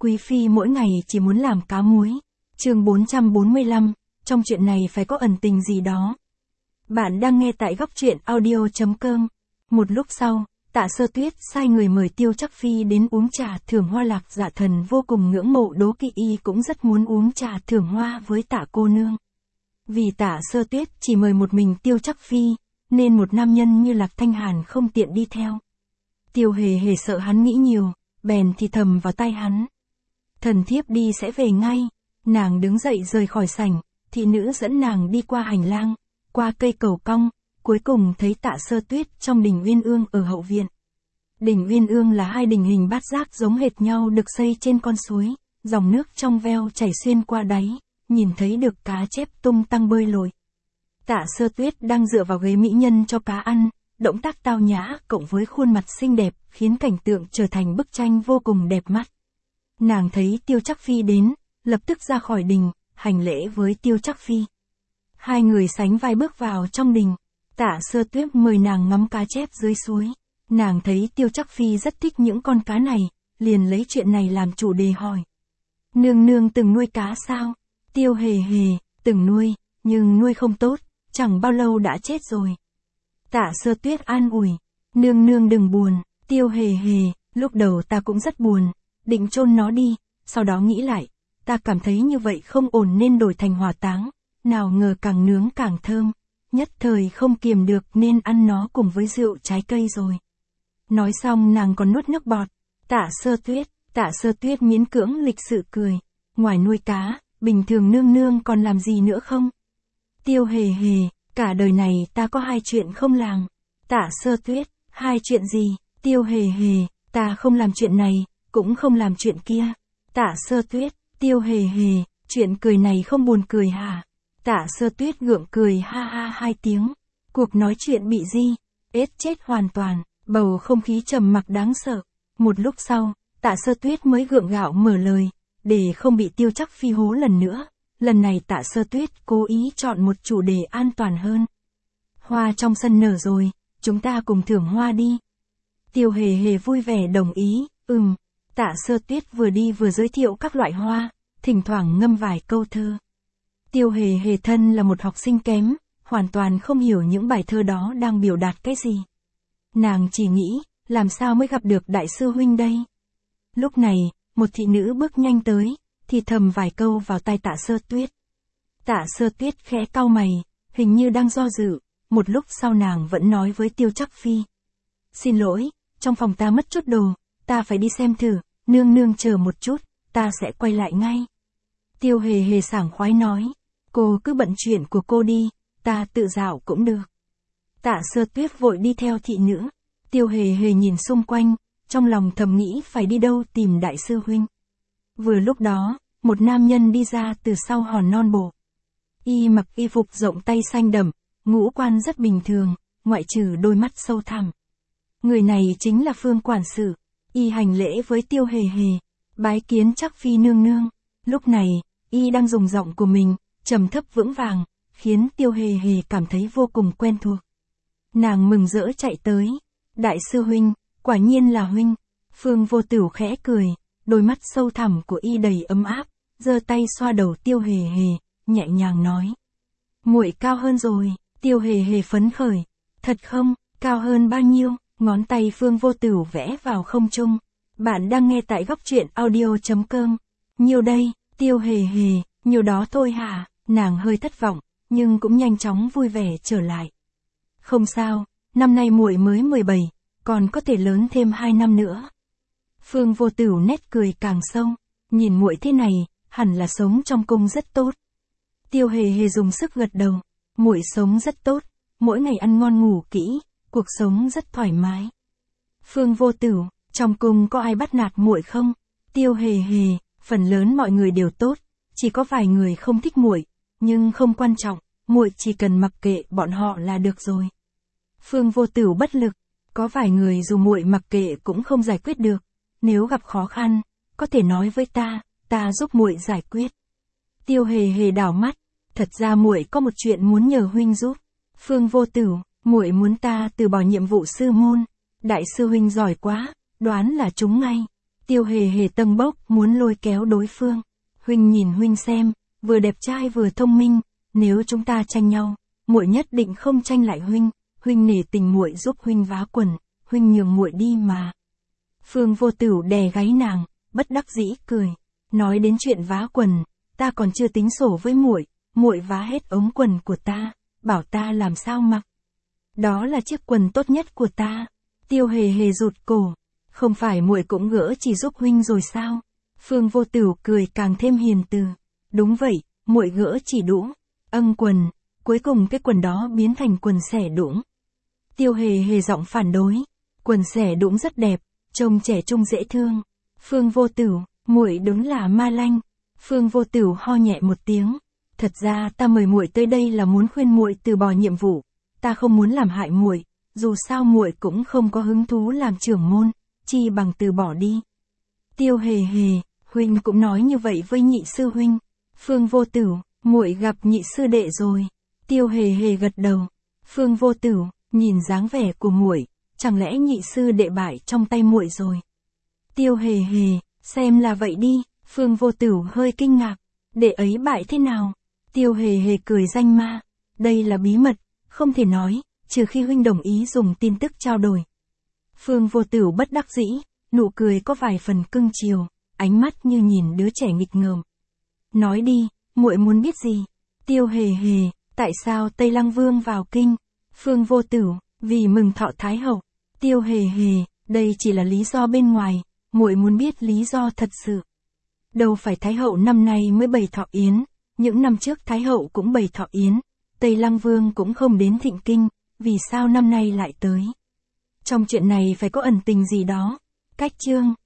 Quý phi mỗi ngày chỉ muốn làm cá muối. Chương 445, trong chuyện này phải có ẩn tình gì đó. Bạn đang nghe tại góc truyện audio.com. Một lúc sau, Tạ Sơ Tuyết sai người mời Tiêu Trắc Phi đến uống trà thưởng hoa. Lạc Dạ Thần vô cùng ngưỡng mộ Đố Kỵ Y cũng rất muốn uống trà thưởng hoa với Tạ cô nương. Vì Tạ Sơ Tuyết chỉ mời một mình Tiêu Trắc Phi, nên một nam nhân như Lạc Thanh Hàn không tiện đi theo. Tiêu Hề Hề sợ hắn nghĩ nhiều, bèn thì thầm vào tai hắn. Thần thiếp đi sẽ về ngay. Nàng đứng dậy rời khỏi sảnh, thị nữ dẫn nàng đi qua hành lang, qua cây cầu cong, cuối cùng thấy Tạ Sơ Tuyết trong đình Uyên Ương ở hậu viện. Đình Uyên Ương là hai đình hình bát giác giống hệt nhau được xây trên con suối, dòng nước trong veo chảy xuyên qua đáy, nhìn thấy được cá chép tung tăng bơi lội. Tạ Sơ Tuyết đang dựa vào ghế mỹ nhân cho cá ăn, động tác tao nhã cộng với khuôn mặt xinh đẹp khiến cảnh tượng trở thành bức tranh vô cùng đẹp mắt. Nàng thấy Tiêu Trắc Phi đến, lập tức ra khỏi đình, hành lễ với Tiêu Trắc Phi. Hai người sánh vai bước vào trong đình. Tạ Sơ Tuyết mời nàng ngắm cá chép dưới suối. Nàng thấy Tiêu Trắc Phi rất thích những con cá này, liền lấy chuyện này làm chủ đề hỏi. Nương nương từng nuôi cá sao? Tiêu Hề Hề, từng nuôi, nhưng nuôi không tốt, chẳng bao lâu đã chết rồi. Tạ Sơ Tuyết an ủi. Nương nương đừng buồn. Tiêu Hề Hề, lúc đầu ta cũng rất buồn, định chôn nó đi, sau đó nghĩ lại, ta cảm thấy như vậy không ổn nên đổi thành hỏa táng, nào ngờ càng nướng càng thơm, nhất thời không kiềm được nên ăn nó cùng với rượu trái cây rồi. Nói xong nàng còn nuốt nước bọt. Tạ Sơ Tuyết miễn cưỡng lịch sự cười. Ngoài nuôi cá, bình thường nương nương còn làm gì nữa không? Tiêu Hề Hề, cả đời này ta có hai chuyện không làm. Tạ Sơ Tuyết, hai chuyện gì? Tiêu Hề Hề, ta không làm chuyện này, cũng không làm chuyện kia. Tạ Sơ Tuyết, Tiêu Hề Hề, chuyện cười này không buồn cười hả? Tạ Sơ Tuyết gượng cười ha ha hai tiếng. Cuộc nói chuyện bị ết chết hoàn toàn, bầu không khí trầm mặc đáng sợ. Một lúc sau, Tạ Sơ Tuyết mới gượng gạo mở lời, để không bị Tiêu Trắc Phi hố lần nữa. Lần này Tạ Sơ Tuyết cố ý chọn một chủ đề an toàn hơn. Hoa trong sân nở rồi, chúng ta cùng thưởng hoa đi. Tiêu Hề Hề vui vẻ đồng ý. Tạ Sơ Tuyết vừa đi vừa giới thiệu các loại hoa, thỉnh thoảng ngâm vài câu thơ. Tiêu Hề Hề thân là một học sinh kém, hoàn toàn không hiểu những bài thơ đó đang biểu đạt cái gì. Nàng chỉ nghĩ, làm sao mới gặp được đại sư huynh đây? Lúc này, một thị nữ bước nhanh tới, thì thầm vài câu vào tai Tạ Sơ Tuyết. Tạ Sơ Tuyết khẽ cau mày, hình như đang do dự, một lúc sau nàng vẫn nói với Tiêu Trắc Phi. Xin lỗi, trong phòng ta mất chút đồ, ta phải đi xem thử, nương nương chờ một chút, ta sẽ quay lại ngay. Tiêu Hề Hề sảng khoái nói, cô cứ bận chuyện của cô đi, ta tự dạo cũng được. Tạ Sơ Tuyết vội đi theo thị nữ. Tiêu Hề Hề nhìn xung quanh, trong lòng thầm nghĩ phải đi đâu tìm đại sư huynh. Vừa lúc đó, một nam nhân đi ra từ sau hòn non bộ. Y mặc y phục rộng tay xanh đậm, ngũ quan rất bình thường, ngoại trừ đôi mắt sâu thẳm. Người này chính là Phương quản sự. Y hành lễ với Tiêu Hề Hề, bái kiến Trắc Phi nương nương. Lúc này, y đang dùng giọng của mình, trầm thấp vững vàng, khiến Tiêu Hề Hề cảm thấy vô cùng quen thuộc. Nàng mừng rỡ chạy tới. Đại sư huynh, quả nhiên là huynh. Phương Vô Tửu khẽ cười, đôi mắt sâu thẳm của y đầy ấm áp, giơ tay xoa đầu Tiêu Hề Hề, nhẹ nhàng nói. Muội cao hơn rồi. Tiêu Hề Hề phấn khởi. Thật không, cao hơn bao nhiêu? Ngón tay Phương Vô Tửu vẽ vào không trung. Bạn đang nghe tại góc truyện audio.com. Nhiêu đây? Tiêu Hề Hề, nhiêu đó thôi hả? Nàng hơi thất vọng, nhưng cũng nhanh chóng vui vẻ trở lại. Không sao, năm nay muội mới 17, còn có thể lớn thêm 2 năm nữa. Phương Vô Tửu nét cười càng sâu, nhìn muội thế này, hẳn là sống trong cung rất tốt. Tiêu Hề Hề dùng sức gật đầu, muội sống rất tốt, mỗi ngày ăn ngon ngủ kỹ, cuộc sống rất thoải mái. Phương Vô Tửu, trong cung có ai bắt nạt muội không? Tiêu Hề Hề, phần lớn mọi người đều tốt, chỉ có vài người không thích muội, nhưng không quan trọng, muội chỉ cần mặc kệ bọn họ là được rồi. Phương Vô Tửu bất lực, có vài người dù muội mặc kệ cũng không giải quyết được, nếu gặp khó khăn, có thể nói với ta giúp muội giải quyết. Tiêu Hề Hề đảo mắt, thật ra muội có một chuyện muốn nhờ huynh giúp. Phương Vô Tửu, muội muốn ta từ bỏ nhiệm vụ sư môn. Đại sư huynh giỏi quá, đoán là trúng ngay. Tiêu Hề Hề tâng bốc muốn lôi kéo đối phương. Huynh nhìn huynh xem, vừa đẹp trai vừa thông minh, nếu chúng ta tranh nhau, muội nhất định không tranh lại huynh, huynh nể tình muội giúp huynh vá quần, huynh nhường muội đi mà. Phương Vô Tửu đè gáy nàng, bất đắc dĩ cười, nói đến chuyện vá quần, ta còn chưa tính sổ với muội, muội vá hết ống quần của ta, bảo ta làm sao mặc. Đó là chiếc quần tốt nhất của ta. Tiêu Hề Hề rụt cổ, không phải muội cũng gỡ chỉ giúp huynh rồi sao? Phương Vô Tửu cười càng thêm hiền từ, đúng vậy, muội gỡ chỉ đũng, quần, cuối cùng cái quần đó biến thành quần xẻ đũng. Tiêu Hề Hề giọng phản đối, quần xẻ đũng rất đẹp, trông trẻ trung dễ thương. Phương Vô Tửu, muội đúng là ma lanh. Phương Vô Tửu ho nhẹ một tiếng, thật ra ta mời muội tới đây là muốn khuyên muội từ bỏ nhiệm vụ, ta không muốn làm hại muội, dù sao muội cũng không có hứng thú làm trưởng môn, chi bằng từ bỏ đi. Tiêu Hề Hề, huynh cũng nói như vậy với nhị sư huynh. Phương Vô Tửu, muội gặp nhị sư đệ rồi. Tiêu Hề Hề gật đầu. Phương Vô Tửu, nhìn dáng vẻ của muội, chẳng lẽ nhị sư đệ bại trong tay muội rồi? Tiêu Hề Hề, xem là vậy đi. Phương Vô Tửu hơi kinh ngạc, đệ ấy bại thế nào? Tiêu Hề Hề cười danh ma, đây là bí mật, không thể nói, trừ khi huynh đồng ý dùng tin tức trao đổi. Phương Vô Tửu bất đắc dĩ, nụ cười có vài phần cưng chiều, ánh mắt như nhìn đứa trẻ nghịch ngợm. Nói đi, muội muốn biết gì? Tiêu Hề Hề, tại sao Tây Lăng Vương vào kinh? Phương Vô Tửu, vì mừng thọ Thái hậu. Tiêu Hề Hề, đây chỉ là lý do bên ngoài, muội muốn biết lý do thật sự. Đâu phải Thái hậu năm nay mới bày thọ yến, những năm trước Thái hậu cũng bày thọ yến, Tây Lăng Vương cũng không đến thịnh kinh, vì sao năm nay lại tới? Trong chuyện này phải có ẩn tình gì đó. Cách chương